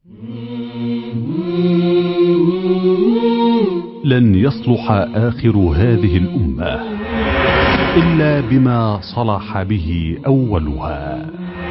لن يصلح آخر هذه الأمة إلا بما صلح به أولها.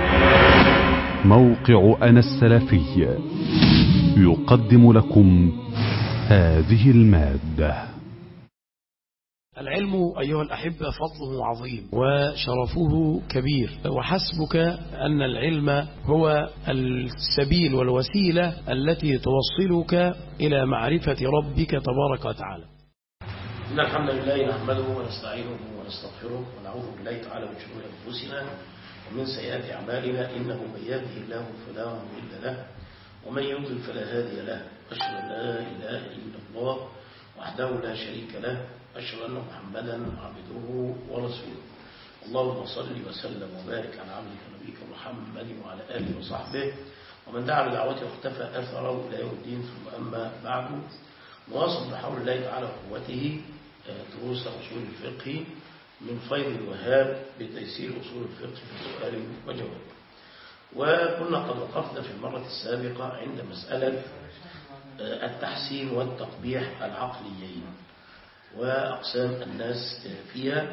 موقع أنا السلفي يقدم لكم هذه المادة. العلم أيها الأحبة فضله عظيم وشرفه كبير، وحسبك أن العلم هو السبيل والوسيلة التي توصلك إلى معرفة ربك تبارك وتعالى. إن الحمد لله نحمده ونستعينه ونستغفره ونعوذ بالله تعالى من شرور أنفسنا ومن سيئات أعمالنا، إنه من يهده الله فلا مضل له ومن يضلل فلا هادي له. أشهد أن لا إله إلا الله وحده لا شريك له، أشهد أن محمدا عبده ورسوله. اللهم صل وسلم وبارك على عبدك ونبيك محمد وعلى آله وصحبه ومن دعا بدعوته واختفى أثره إلى يوم الدين. ثم أما بعد، نواصل بحول الله تعالى وقوته دروس أصول الفقه من فيض الوهاب بتيسير أصول الفقه في سؤال وجواب. وكنا قد وقفنا في المرة السابقة عند مسألة التحسين والتقبيح العقليين وأقسام الناس فيها.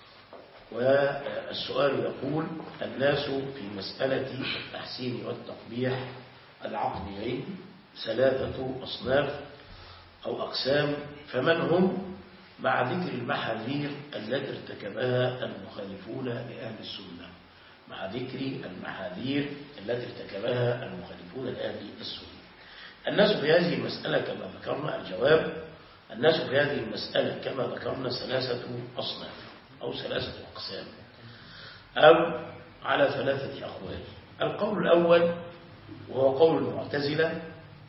والسؤال يقول: الناس في مسألة التحسين والتقبيح العقليين ثلاثة أصناف أو أقسام، فمن هم؟ مع ذكر المحاذير التي ارتكبها المخالفون لأهل السنة. مع ذكر المحاذير التي ارتكبها المخالفون لأهل السنة. الناس في هذه المسألة كما ذكرنا، الجواب: الناس في هذه المسألة كما ذكرنا ثلاثة أصناف أو ثلاثة أقسام، أو على ثلاثة أقوال. القول الأول وهو قول المعتزلة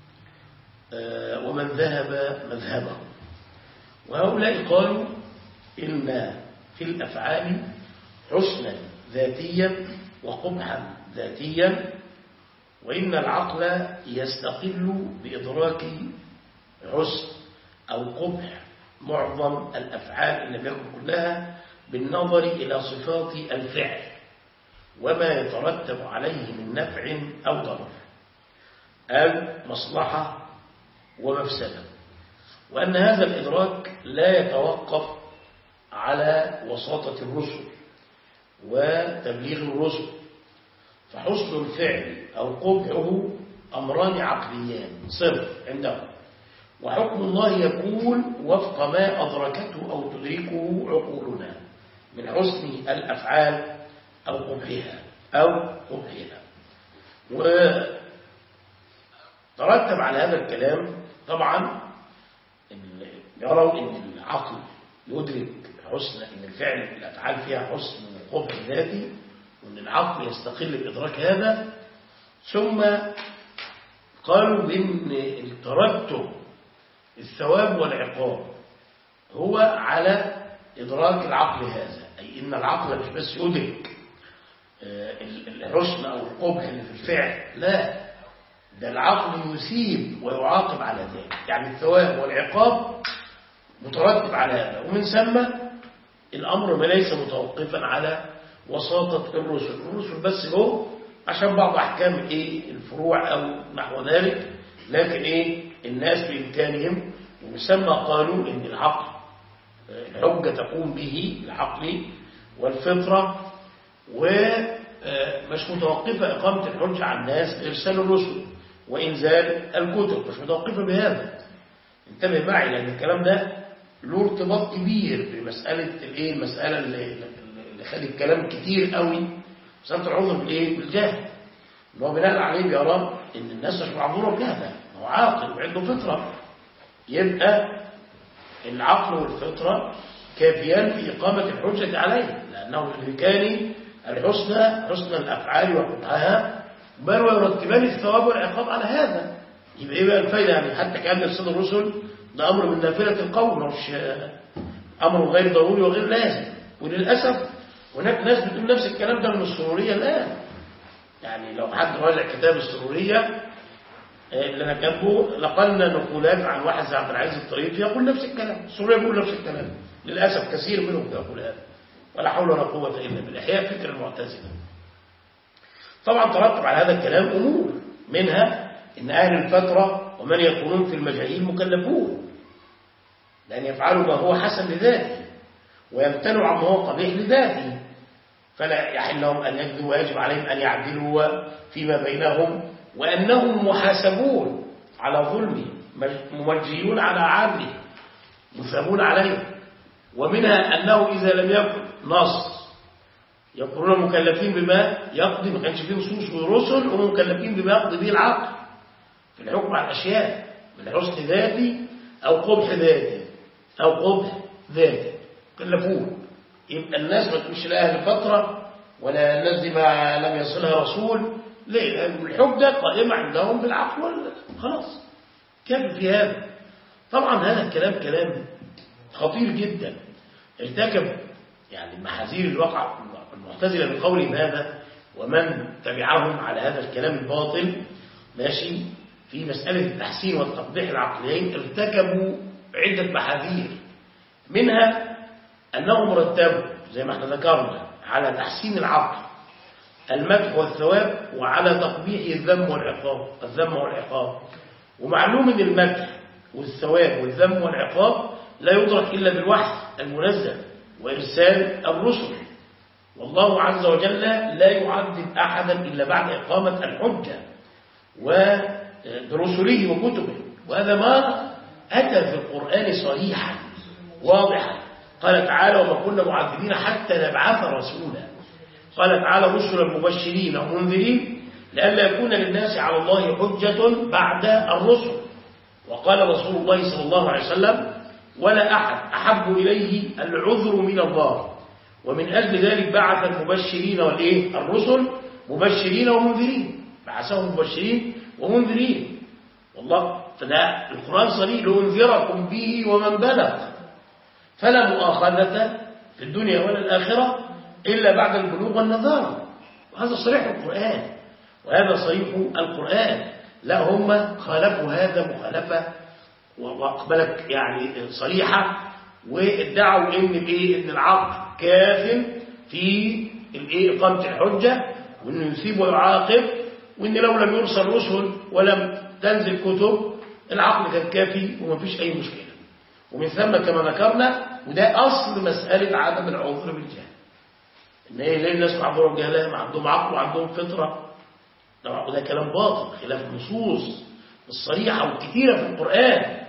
ومن ذهب مذهبه، وهؤلاء قالوا إن في الأفعال حسنا ذاتيا وقبحا ذاتيا، وإن العقل يستقل بإدراك حسن أو قبح معظم الأفعال إن لم يكن كلها بالنظر إلى صفات الفعل وما يترتب عليه من نفع أو ضرر أو مصلحة ومفسدة، وأن هذا الإدراك لا يتوقف على وساطة الرسل وتبليغ الرسل، فحسن الفعل أو قبحه أمران عقليان صرف عندهم، وحكم الله يكون وفق ما أدركته أو تدركه عقولنا من حسن الأفعال أو قبحها. وترتب على هذا الكلام طبعا يروا أن العقل يدرك حسن، أن الفعل الأفعال فيها حسن وقبح ذاتي، وأن العقل يستقل بإدراك هذا. ثم قالوا بأن الترتب الثواب والعقاب هو على إدراك العقل هذا، أي إن العقل مش بس يدرك الحسن أو القبح اللي في الفعل، لا، ده العقل يثيب ويعاقب على ذلك، يعني الثواب والعقاب مترتب على هذا. ومن ثم الأمر ما ليس متوقفا على وساطة الرسل بس هو عشان بعض أحكام الفروع أو نحو ذلك، لكن الناس بإمكانهم. ومسمى قالوا إن العقل الحجة تقوم به العقل والفطرة، ومش متوقفة إقامة الحجة على الناس بإرسال الرسل وإنزال الكتب، مش متوقفة بهذا. انتبه معي، لأن الكلام ده له ارتباط كبير بمسألة المسألة اللي خلي الكلام كتير قوي، مسألة العذر بالجهل، إن هو بناء عليه بيرى إن الناس مش معذورة بجهلها، هو عاقل وعنده فطرة، يبقى العقل والفطرة كافيان في إقامة الحجة عليه، لأنه بإمكانه حسن الأفعال وقبحها، بل ويرتبان الثواب والعقاب على هذا. يبقى إيه بقى الفايدة؟ يعني حتى كان إرسال الرسل ده أمر من نافلة القول، مش أمر غير ضروري وغير لازم. وللأسف هناك ناس بتقول نفس الكلام ده من السرورية الآن. يعني لو حد راجع كتاب السرورية اللي أنا كاتبه، لقلنا نقولات عن واحد زي عبد العزيز الطريفي يقول نفس الكلام، السرورية يقول نفس الكلام، للأسف كثير منهم يقول هذا، ولا حول ولا قوة إلا بالله. إحياء فكر المعتزلة. طبعا ترتب على هذا الكلام أمور، منها إن أهل الفترة ومن يكونون في المجاهيل مكلفون لأن يفعلوا ما هو حسن لذاته ويمتنعوا عما هو قبيح لذاته، فلا يحل لهم أن يكذبوا ويجب عليهم أن يعدلوا فيما بينهم، وأنهم محاسبون على ظلمه ممجيون على عدله مثابون عليه. ومنها أنه إذا لم يكن نص يكونون مكلفين بما يقضي، ما كانش فيه نصوص ورسل هم مكلفين بما يقضي به العقل في الحكم على الأشياء من حسن ذاتي أو قبح ذاتي أو قبح ذاتي مكلفون. يبقى الناس ما تمشي لا أهل فترة ولا الناس دي ما لم يصلها رسول، ليه؟ الحجة قائمة عندهم بالعقل خلاص كيف في هذا. طبعا هذا الكلام كلام خطير جدا، ارتكب يعني محاذير الواقع المعتزلة بقولهم هذا ومن تبعهم على هذا الكلام الباطل ماشي في مسألة التحسين والتقبيح العقليين، ارتكبوا عدة محاذير، منها أنهم رتبوا زي ما احنا ذكرنا على تحسين العقل المدح والثواب وعلى تقبيح الذم والعقاب. ومعلوم ان المدح والثواب والذم والعقاب لا يدرك إلا بالوحي المنزل وإرسال الرسل، والله عز وجل لا يعذب أحدا إلا بعد إقامة الحجة وبرسله وكتبه، وهذا ما أتى في القرآن صريحا واضحا. قال تعالى وما كنا معذبين حتى نبعث رسولا. قال تعالى رسلا مبشرين ومنذرين لئلا يكون للناس على الله حجة بعد الرسل. وقال رسول الله صلى الله عليه وسلم ولا أحد أحب إليه العذر من الله، ومن أجل ذلك بعث المبشرين الرسل مبشرين ومنذرين، بعثهم مبشرين ومنذرين. والله فده القرآن صريح لأنذركم به ومن بلغ، فلا مؤاخذة في الدنيا ولا الآخرة إلا بعد البلوغ والنذار. وهذا صريح القرآن وهذا صريح القرآن. لا هم خالفوا هذا مخالفة وأقبلت يعني صريحة، وادعوا إن العقل كاف في إقامة الحجة، وإنه يثيب ويعاقب، وإن لو لم يرسل رسل ولم تنزل كتب العقل كان كافي وما فيش أي مشكلة. ومن ثم كما ذكرنا وده أصل مسألة عدم العذر بالجهل، إن ليه الناس معذورة بجهلها ما عندهم عقل وعندهم فطرة. ده كلام باطل خلاف النصوص الصريحة والكثيرة في القرآن.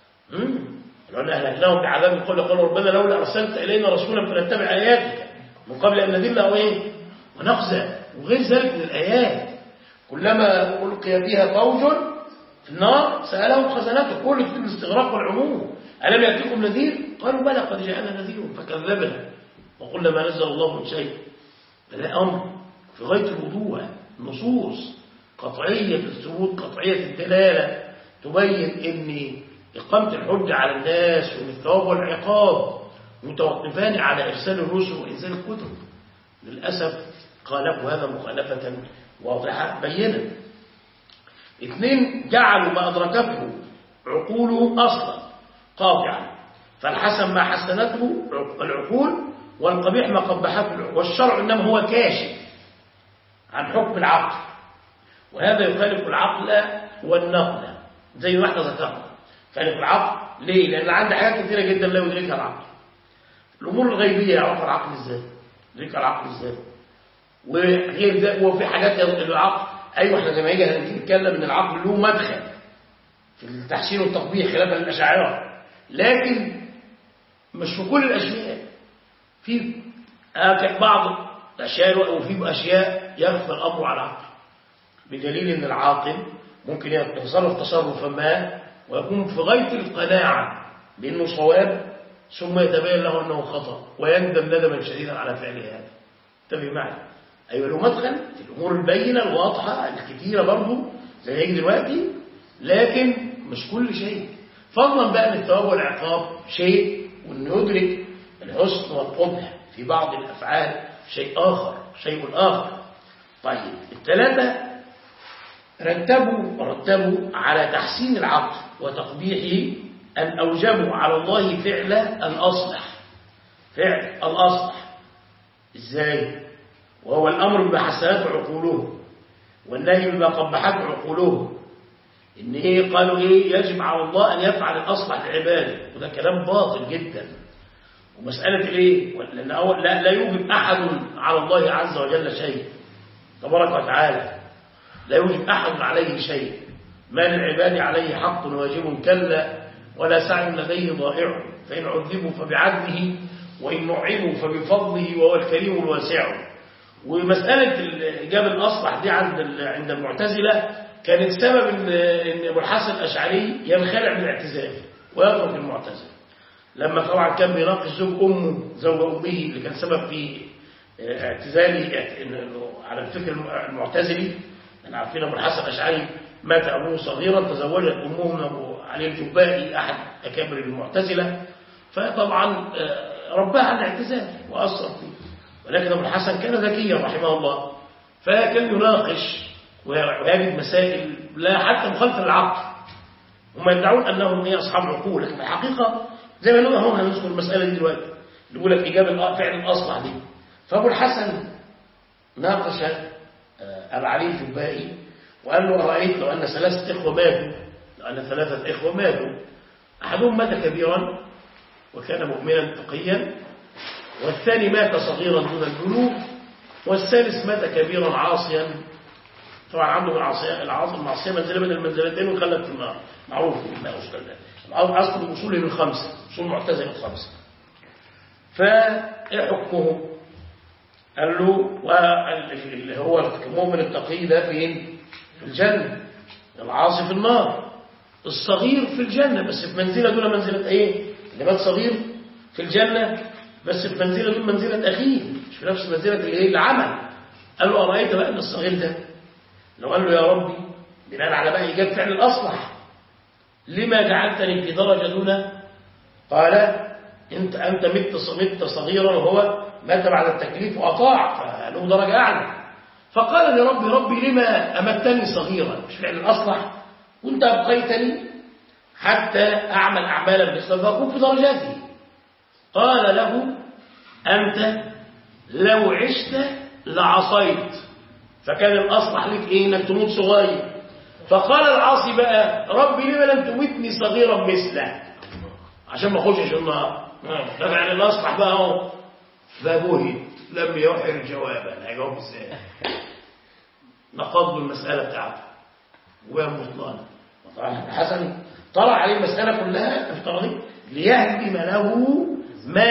لأن أهلكناهم بعذاب القول قالوا ربنا لولا أرسلت إلينا رسولا فنتبع آياتك من قبل أن نذل ونخزى وغير ذلك من الآيات. كلما ألقي بها فوج في النار سألهم خزنته، كل في الاستغراق والعموم ألم يأتكم نذير؟ قالوا بلى قد جاءنا نذير فكذبنا وقلنا ما نزل الله من شيء. هذا أمر في غاية الوضوح، نصوص قطعية الثبوت قطعية الدلالة تبين أن إقامة الحجة على الناس وأن الثواب والعقاب متوقفان على إرسال الرسل وإنزال الكتب. للأسف خالفوا هذا مخالفة واضحة بينة. اثنين جعلوا ما أدركته عقولهم أصلا قاطعا، فالحسن ما حسنته العقول والقبيح ما قبحته العقول، والشرع إنما هو كاشف عن حكم العقل، وهذا يخالف العقل والنقل زي ما احنا ذكرنا. يخالف العقل ليه؟ لأن عنده حاجات كثيرة جدا لا يدركها العقل. الأمور الغيبية يعرفها العقل ازاي؟ يدركها العقل ازاي؟ وغير ده وفي حاجات العقل أيوة احنا زي ما هنيجي نتكلم ان العقل له مدخل في التحسين والتقبيح خلافا للأشاعرة، لكن مش في كل الأشياء. في بعض الأشياء وفي أشياء يخفى الأمر على العقل، بدليل أن العاقل ممكن يتصرف تصرفا ما ويكون في غاية القناعة بأنه صواب ثم يتبين له أنه خطأ ويندم ندما شديدا على فعل هذا. انتبه معي. أيوة له مدخل في الأمور البينة الواضحة الكثيرة برضو زي هيك دلوقتي، لكن مش كل شيء. فضلا بقى من الثواب والعقاب شيء، وأنه يدرك الحسن والقبح في بعض الأفعال شيء آخر. طيب الثلاثة رتبوا على تحسين العقل وتقبيحه أن أوجبوا على الله فعل الأصلح. إزاي؟ وهو الأمر بما حسنته عقولهم والنهي بما قبحته عقولهم إن إيه قالوا إيه يجب على الله أن يفعل الأصلح لعباده، وده كلام باطل جدا. ومسألة إيه؟ لأن لا يوجب أحد على الله عز وجل شيء تبارك وتعالى، لا يوجب أحد عليه شيء. ما للعباد عليه حق واجب كلا، ولا سعي لديه ضائع، فإن عذبوا فبعدله وإن نعموا فبفضله وهو الكريم الواسع. ومسألة الإجابة الأصلح دي عند المعتزلة كانت سبب إن أبو الحسن الأشعري ينخلع من الاعتزال ويترك المعتزلة، لما طبعا كان بيناقش زوج أمه اللي كان سبب في اعتزاله على الفكر المعتزلي. أنا عارفين أبو الحسن الأشعري مات أبوه صغيرا، تزوجت أمه من أبو علي الجبائي أحد أكابر المعتزلة، فطبعا رباه على الاعتزال وأثر فيه. ولكن أبو الحسن كان ذكيا رحمه الله، فكان يناقش ويجد مسائل لا حتى مخالفة للعقل. هم يدعون أنهم هي أصحاب عقول، لكن الحقيقة زي ما نقول هم هنذكر المسألة دي دلوقتي اللي يقول لك إجابة فعل الأصلح دي. فأبو الحسن ناقش أبو علي الجبائي وقال له أرأيت لو أن ثلاثة إخوة ماتوا، أحدهم مات كبيرا وكان مؤمنا تقيا، والثاني مات صغيرا دون البلوغ، والثالث مات كبيرا عاصيا. طبعا عنده المعصية منزلة من المنزلتين وخلت في النار، معروف ما أصل أصل أصوله الخمسة، أصول المعتزلة الخمسة. فحكمه قال له اللي هو المؤمن التقي ده فين؟ في الجنة، العاصي في النار، الصغير في الجنة بس في منزلة دون منزلة ايه؟ اللي مات صغير في الجنة بس في منزلة دون منزلة أخيه، مش في نفس منزلة الايه العمل. قال له أرأيت بقى أن الصغير ده لو قال له يا ربي بناء على بقى إيجاب فعل الأصلح لما جعلتني في درجة دون؟ قال أنت مت صغيرا وهو مات بعد التكليف وأطاع فله درجة أعلى. فقال ربي لما أمتني صغيرا، مش فعل الأصلح، وأنت أبقيتني حتى أعمل أعمالا بالإسلام فأكون في درجاتي. قال له أنت لو عشت لعصيت، فكان الأصلح لك إيه؟ إنك تموت صغير. فقال العاصي بقى ربي لما لم تمتني صغيرا مثله عشان ما أخشش النار. فكان الأصلح بقى هو فبهت لم يحر جوابا، هيجاوب ازاي؟ نقض المسألة بتاعته وهي بطلانة. وطبعا الحسن طلع عليه المسألة كلها افتراضي ليهدم له ما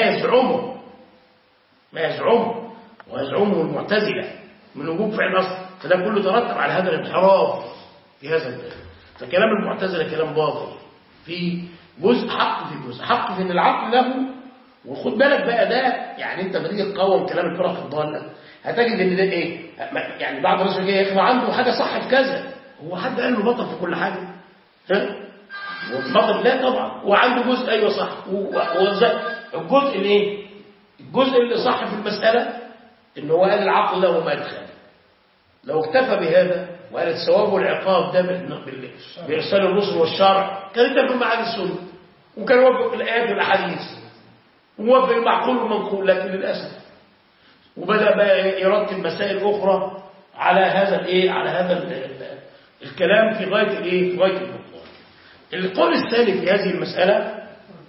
يزعمه ويزعمه المعتزلة من وجوب فعل الأصل. فده كله ترتب على هذا الانحراف في هذا الباب. فكلام المعتزلة كلام باطل في جزء، حق في جزء، حق في ان العقل له. وخد بالك بقى ده يعني انت بتيجي تقاوم كلام الفرق الضاله هتجد ان ده ايه؟ يعني بعض الناس يا اخي عنده حاجه صح في كذا، هو حد قال له بطل في كل حاجه؟ ها؟ بطل لا طبعا، وعنده جزء ايوه صح، الجزء الايه؟ الجزء اللي صح في المساله ان هو قال العقل له مدخل. لو اكتفى بهذا وقال الثواب والعقاب ده بارسال الرسل والشرع كان يتفق مع اهل السنه وكان يوافق الايات والاحاديث ووافق المعقول والمنقول، لكن للاسف وبدا بقى يرتب مسائل اخرى على هذا الايه، على هذا الكلام في غايه الايه، في غايه البطلان. القول الثاني في هذه المساله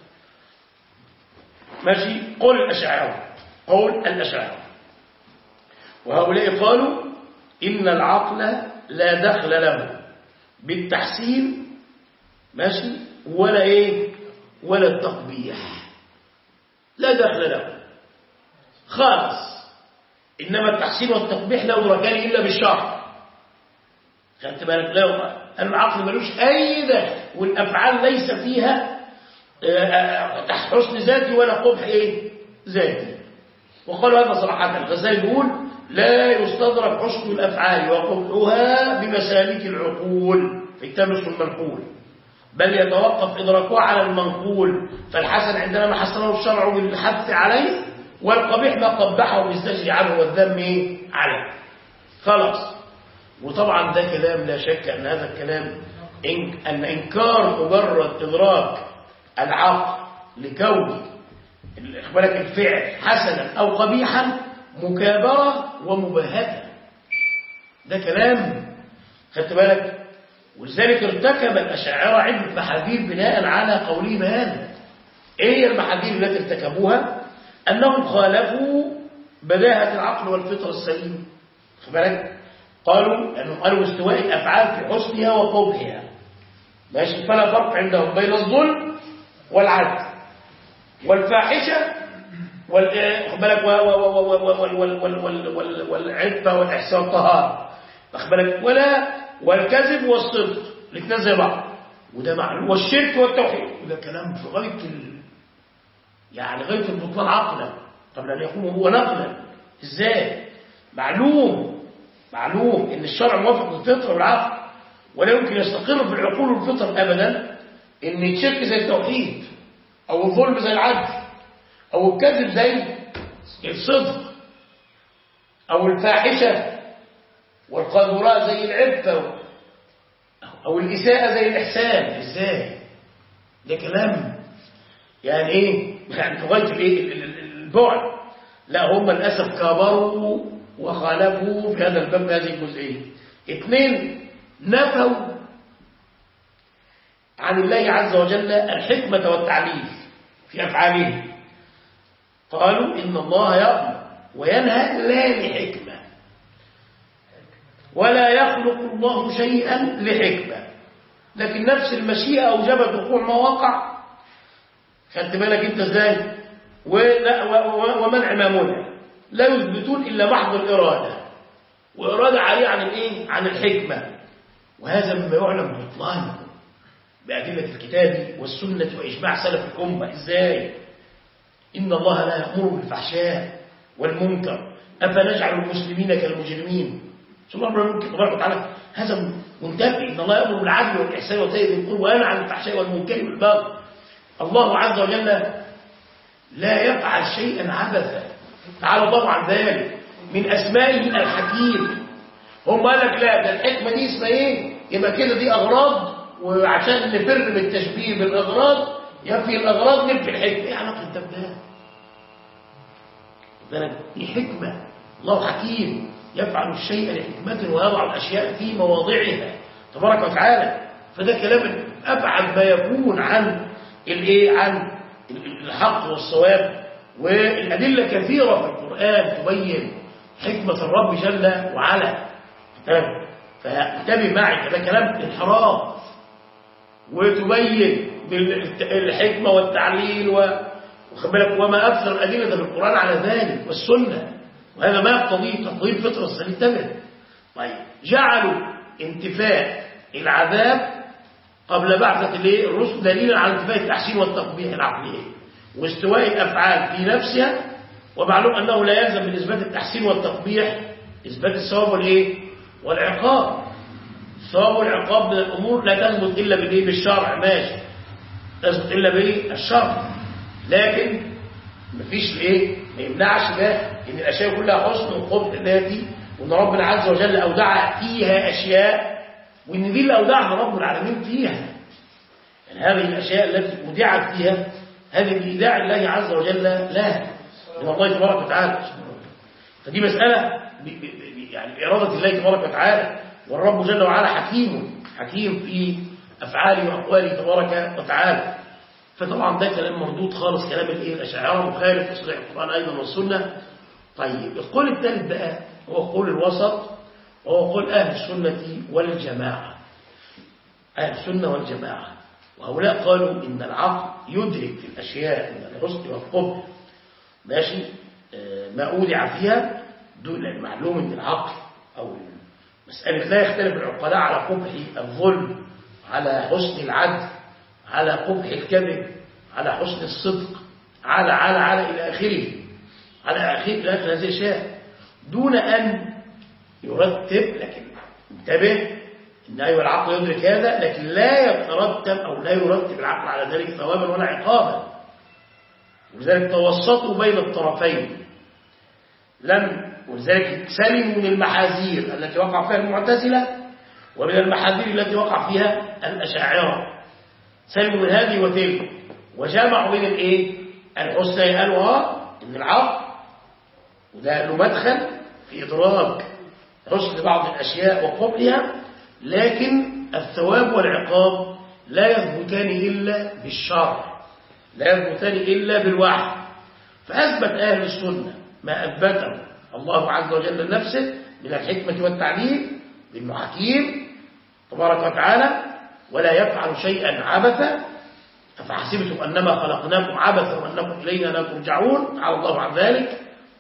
ماشي قول الاشاعره، وهؤلاء قالوا ان العقل لا دخل له بالتحسين ماشي ولا ايه ولا التقبيح، لا دخل له خالص. انما التحسين والتقبيح لا يدركان الا بالشرع. خدت بالك؟ لا، العقل ملوش اي دخل، والافعال ليس فيها حسن ذاتي ولا قبح ايه ذاتي. وقالوا هذا صراحه. الغزالي يقول لا يستدرك حسن الافعال وقبحها بمسالك العقول في التمس المنقول، بل يتوقف إدراكه على المنقول. فالحسن عندنا ما حسنه الشرع بالحث عليه، والقبيح ما قبحه بالزجر عنه والذم عليه. خلاص. وطبعا ده كلام لا شك أن هذا الكلام أن إنكار مجرد إدراك العقل لكون إخبارك الفعل حسنا أو قبيحا مكابرة ومباهته. ده كلام خدت بالك. ولذلك ارتكب الأشاعرة عدة محاذير بناء على قولهم هذا. ايه هي المحاذير التي ارتكبوها؟ أنهم خالفوا بداهة العقل والفطرة السليمة. خد بالك؟ قالوا استواء الأفعال في حسنها وقبحها. ماشي، فلا فرق عندهم بين الظلم والعدل والفاحشة والعفة والإحسان والطهارة، واخد بالك؟ ولا والكذب والصدق، الاثنين زي بعض، وده معلوم، والشرك والتوحيد، وده كلام في غاية يعني غاية البطلان عقلا قبل أن يكون هو نقلا. ازاي؟ معلوم ان الشرع موافق للفطرة والعقل، ولا يمكن يستقر في العقول والفطر ابدا ان الشرك زي التوحيد، او الظلم زي العدل، او الكذب زي الصدق، او الفاحشة والقذورات زي العفة، او الإساءة زي الإحسان. ازاي؟ ده كلام يعني ايه؟ يعني في غاية البعد. لا، هم للأسف كبروا وخالفوا في هذا الباب هذه الجزئية. اثنين، نفوا عن الله عز وجل الحكمة والتعليل في أفعاله. قالوا إن الله يأمر وينهى لا لحكمة، ولا يخلق الله شيئا لحكمة، لكن نفس المشيئة أوجبت وقوع ما وقع. خدت بالك انت ازاي؟ ومنع ما منع. لا يثبتون إلا محض الإرادة، وإرادة عالية عن الايه؟ عن الحكمة. وهذا مما يعلم بطلانه بأدلة الكتاب والسنة وإجماع سلف الأمة. ازاي؟ إن الله لا يأمر بالفحشاء والمنكر أفنجعل المسلمين كالمجرمين. سبحان الله تبارك وتعالى هذا منتفي. إن الله يأمر بالعدل والإحسان وإيتاء ذي القربى وينهى عن الفحشاء والمنكر والبغي. الله عز وجل لا يفعل شيئا عبثا، تعالى الله عن ذلك. من أسمائه الحكيم. هم قال لك لا، ده الحكمة دي اسمها ايه؟ يبقى كده دي أغراض، وعشان نفر بالتشبيه بالأغراض ينفي الأغراض ننفي الحكمة. ايه علاقة ده بده؟ دي حكمة. الله حكيم يفعل الشيء لحكمة ويضع الأشياء في مواضعها تبارك وتعالى. فده كلام أبعد ما يكون عن عن الحق والصواب. والأدلة كثيرة في القرآن تبين حكمة الرب جل وعلا. فانتبه معي، ده كلام انحراف، وتبين بالحكمة والتعليل وما أكثر الأدلة في القرآن على ذلك والسنة. وهذا ما يقتضيه تقضيب فطرة السليم. انتبه. طيب، جعلوا انتفاء العذاب قبل بعثة الرسل دليلا على انتفاء التحسين والتقبيح العقلي واستواء الأفعال في نفسها. ومعلوم أنه لا يلزم من إثبات التحسين والتقبيح إثبات الثواب والعقاب. الثواب والعقاب من الأمور لا تثبت إلا بالشرع، ماشي، تثبت إلا بالشرع، لكن مفيش ما يمنعش ده ان الاشياء كلها حسن وقبح ذاتي، وان ربنا عز وجل اودع فيها اشياء، وان دي اللي اودعها رب العالمين فيها. يعني هذه الاشياء التي اودعت فيها هذه بايداع الله عز وجل لها من الله تبارك وتعالى. فدي مساله يعني باراده الله تبارك وتعالى. والرب جل وعلا حكيم في افعاله واقواله تبارك وتعالى. فطبعا ده كلام مردود خالص، كلام الأشاعرة مخالف لصريح القرآن أيضا والسنة. طيب، القول الثالث بقى هو قول الوسط، وهو قول أهل السنة والجماعة. أهل السنة والجماعة، وهؤلاء قالوا إن العقل يدرك في الأشياء من الحسن والقبح، ماشي، ما أودع فيها دون المعلوم أن العقل أو مسألة لا يختلف العقلاء على قبح الظلم، على حسن العدل، على قبح الكذب، على حسن الصدق، على إلى آخره، على آخر هذه الأشياء، دون أن يرتب. لكن انتبه إن أيوة العقل يدرك هذا، لكن لا يترتب أو لا يرتب العقل على ذلك ثوابا ولا عقابا. ولذلك توسطوا بين الطرفين، ولذلك سلموا من المحاذير التي وقع فيها المعتزلة، ومن المحاذير التي وقع فيها الأشاعرة. سلموا من هذه وتلك، وجمعوا بين الحسنى. قالوا ان العقل وده له مدخل في ادراك حسن بعض الاشياء وقبحها، لكن الثواب والعقاب لا يثبتان إلا بالشرع، لا يثبتان إلا بالوحي. فأثبت أهل السنة ما أثبته الله عز وجل لنفسه من الحكمة والتعليم بأنه حكيم تبارك وتعالى ولا يفعل شيئا عبثا، أفحسبتم أنما خلقناكم عبثا وأنكم إلينا لا ترجعون، تعالى الله عن ذلك.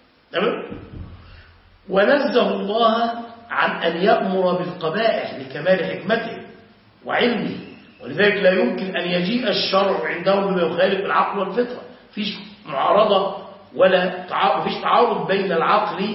ونزه الله عن أن يأمر بالقبائح لكمال حكمته وعلمه، ولذلك لا يمكن أن يجيء الشرع عندهم بما يخالف العقل والفطرة. فيش معارضة ولا فيش تعارض بين العقل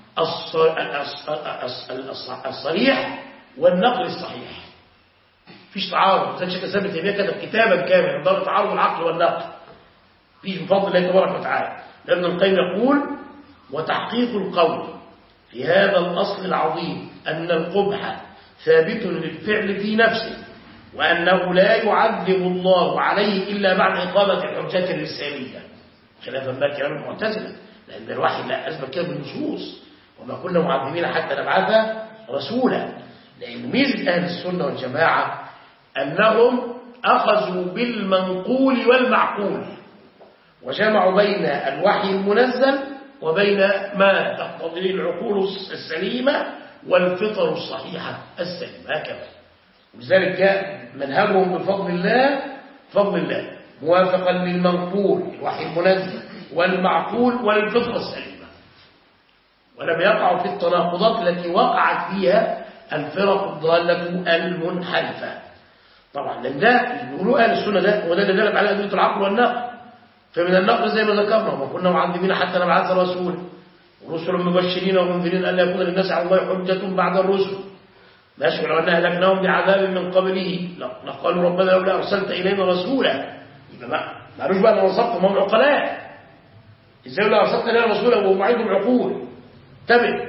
الصريح والنقل الصحيح، فيش تعارض. زي الشيخ الإسلام ابن تيمية كتب كتابا كاملا عن تعارض العقل والنقل، فيش بفضل الله تبارك وتعالى. ابن القيم يقول: وتحقيق القول في هذا الأصل العظيم أن القبح ثابت للفعل في نفسه، وأنه لا يعذب الله عليه إلا بعد إقامة الحجة الرسالية، خلافا بقى كلام المعتزلة، لأن الوحي لا أثبت كده بالنصوص، وما كنا معذبين حتى نبعث رسولا. لأن ميزة أهل السنة والجماعة أنهم أخذوا بالمنقول والمعقول، وجمعوا بين الوحي المنزل وبين ما تقتضيه العقول السليمة والفطر الصحيحة السليمة، هكذا. ولذلك جاء منهجهم بفضل الله موافقا للمنقول الوحي المنزل والمعقول والفطر السليمة، ولم يقعوا في التناقضات التي وقعت فيها الفرق الضالة المنحرفة. طبعا لأن ده يقولوا أهل السنة ده وده دلالة على أدلة العقل والنقل. فمن النقل زي ما ذكرنا: وما كنا معذبين حتى نبعث رسولا ورسلا مبشرين ومنذرين ألا يكون للناس على الله حجة بعد الرسل. ماشي. ولو أن أهلكناهم بعذاب من قبله لقالوا ربنا لولا أرسلت إلينا رسولا. يبقى ما معلوش بقى أن وصفتهم هم عقلاء. إزاي لو أرسلت إلينا رسولا وهم عندهم عقول؟ تبع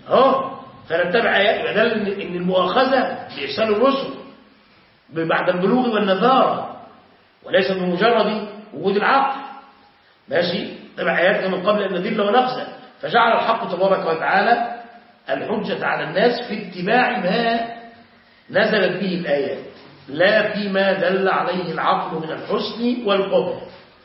فنتبع آيات. يبقى ده إن المؤاخذة بإرسال الرسل بعد البلوغ والنذارة، وليس بمجرد وجود العقل. ماشي. تبع آياتنا من قبل أن نذل ونخزى. فجعل الحق تبارك وتعالى الحجة على الناس في اتباع ما نزلت به الآيات، لا فيما دل عليه العقل من الحسن والقبح.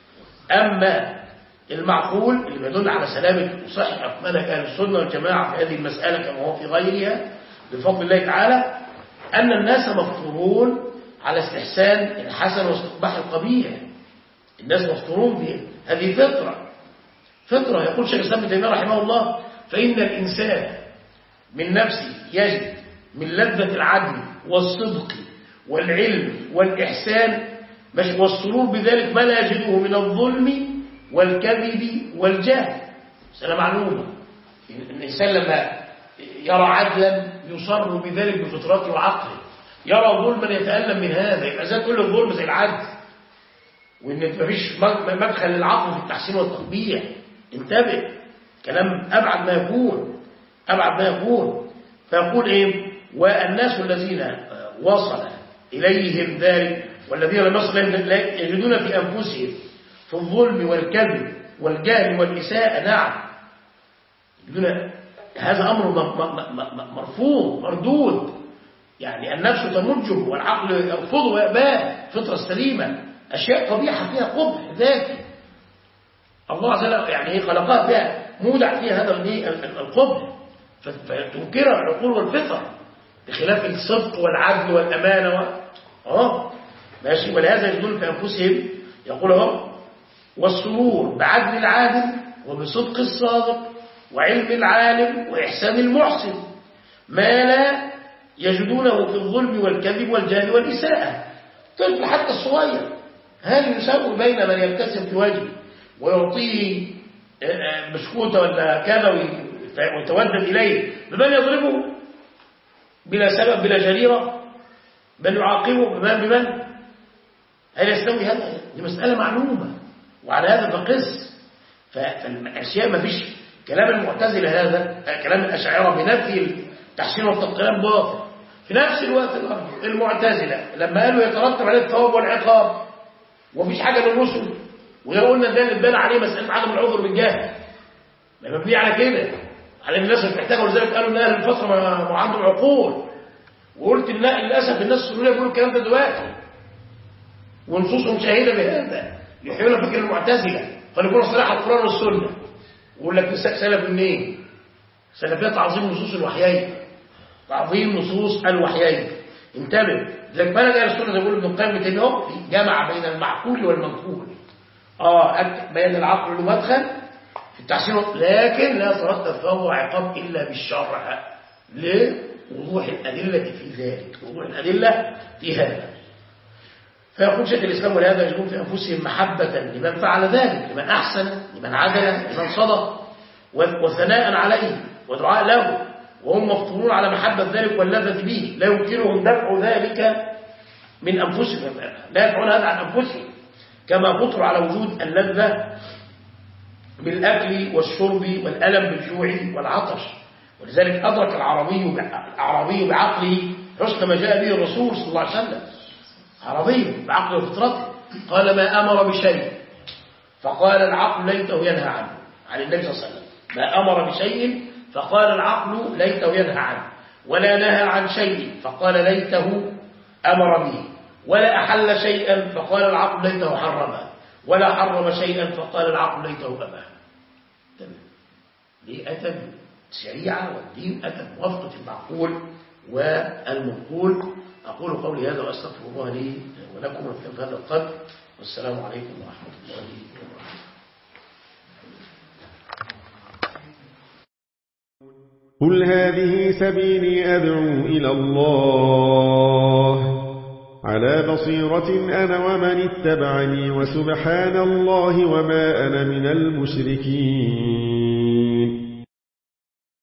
أما المعقول اللي يدل على سلامة وصحة منهج أهل السنة والجماعة في هذه المسألة كما هو في غيرها بفضل الله تعالى، أن الناس مفطورون على استحسان الحسن واستقباح القبيح. الناس مفطورون بها، هذه فطرة. يقول شيخ الإسلام ابن تيمية رحمه الله: فإن الإنسان من نفسه يجد من لذة العدل والصدق والعلم والإحسان والسرور بذلك ما لا يجده من الظلم والكذب والجهل. مسألة معلومة. الإنسان لما يرى عدلا يصر بذلك بفطرته وعقله، يرى ظلما يتألم من هذا، يبقى زي كل الظلم زي العدل، وإن مفيش مدخل للعقل في التحسين والتقبيح. انتبه، كلام أبعد ما يكون. فيقول إيه؟ والناس الذين وصل إليهم ذلك والذين لم يصل إليهم يجدون في أنفسهم في الظلم والكذب والجهل والإساءة. نعم، يجدون هذا أمر مرفوض مردود. يعني النفس تمجه والعقل يرفضه ويأباه. فطرة سليمة أشياء قبيحة فيها قبح ذاتي، الله عز وجل يعني خلقها فيها مودع فيها هذا القبح، فتنكرها العقول والفطر، بخلاف الصدق والعدل والأمانة ماشي. ولهذا يجدون في أنفسهم، يقول والسرور بعدل العادل وبصدق الصادق وعلم العالم وإحسان المحسن ما لا يجدونه في الظلم والكذب والجهل والإساءة. طفل حتى الصغير هل يساوي بين من يبتسم في وجهه ويعطيه بسكوتة ولا كذا ويتودد إليه بمن يضربه بلا سبب بلا جريرة، بل يعاقبه بمن هل يستوي هذا؟ دي مسألة معلومة، وعلى هذا فقس. فالأشياء ما فيش كلام المعتزلة هذا كلام الأشاعرة بنفي التحسين والتقليل باطل. في نفس الوقت المعتزلة لما قالوا يترتب عليه الثواب والعقاب ومفيش حاجة من الرسل، وده قلنا ده اللي اتبنى عليه مسألة عدم العذر بالجهل، مبني على كده، على الناس اللي محتاجه. ولذلك قالوا ان اهل الفتره ما عندهم عقول، وقلت للأسف الناس السنية بيقولوا الكلام ده دلوقتي ونصوصهم شاهدة بهذا، يحيون فكر المعتزلة فنقول صراحة القرآن والسنة. ويقول لك سلف منين؟ سلفية تعظيم نصوص الوحيين، تعظيم نصوص الوحيين. انتبه، لذلك بلغ أهل السنة يقول ابن القيم انه جمع بين المعقول والمنقول. بين العقل له مدخل في التحسين، لكن لا يترتب فهو عقاب إلا بالشرع لوضوح الأدلة في ذلك، وضوح الأدلة في هذا. فيقول شيخ الإسلام ولهذا يجدون في أنفسهم محبة لمن فعل ذلك، لمن أحسن، لمن عدل، لمن صدق، وثناء عليه ودعاء له، وهم مفطورون على محبة ذلك واللذة به، لا يمكنهم دفع ذلك من أنفسهم، لا يدفعون هذا عن أنفسهم، كما فطروا على وجود اللذة بالأكل والشرب والألم بالجوع والعطش. ولذلك أدرك العربي بعقله حسن ما جاء به الرسول صلى الله عليه وسلم، عربي بعقله وفطرته، قال ما أمر بشيء فقال العقل ليته ينهى عنه، عن النبي صلى الله عليه وسلم، ما أمر بشيء فقال العقل ليته ينهى عنه، ولا نهى عن شيء فقال ليته أمر به، ولا أحل شيئا فقال العقل ليته حرمه، ولا حرم شيئا فقال العقل ليته أباه. ليه أتى الشريعة والدين أتى بواسطة المعقول والمنقول. أقول قولي هذا وأستغفر الله لي ولكم ونكتفي هذا القدر، والسلام عليكم ورحمة الله وبركاته. قل هذه سبيلي أدعو إلى الله على بصيرة أنا ومن اتبعني، وسبحان الله وما أنا من المشركين.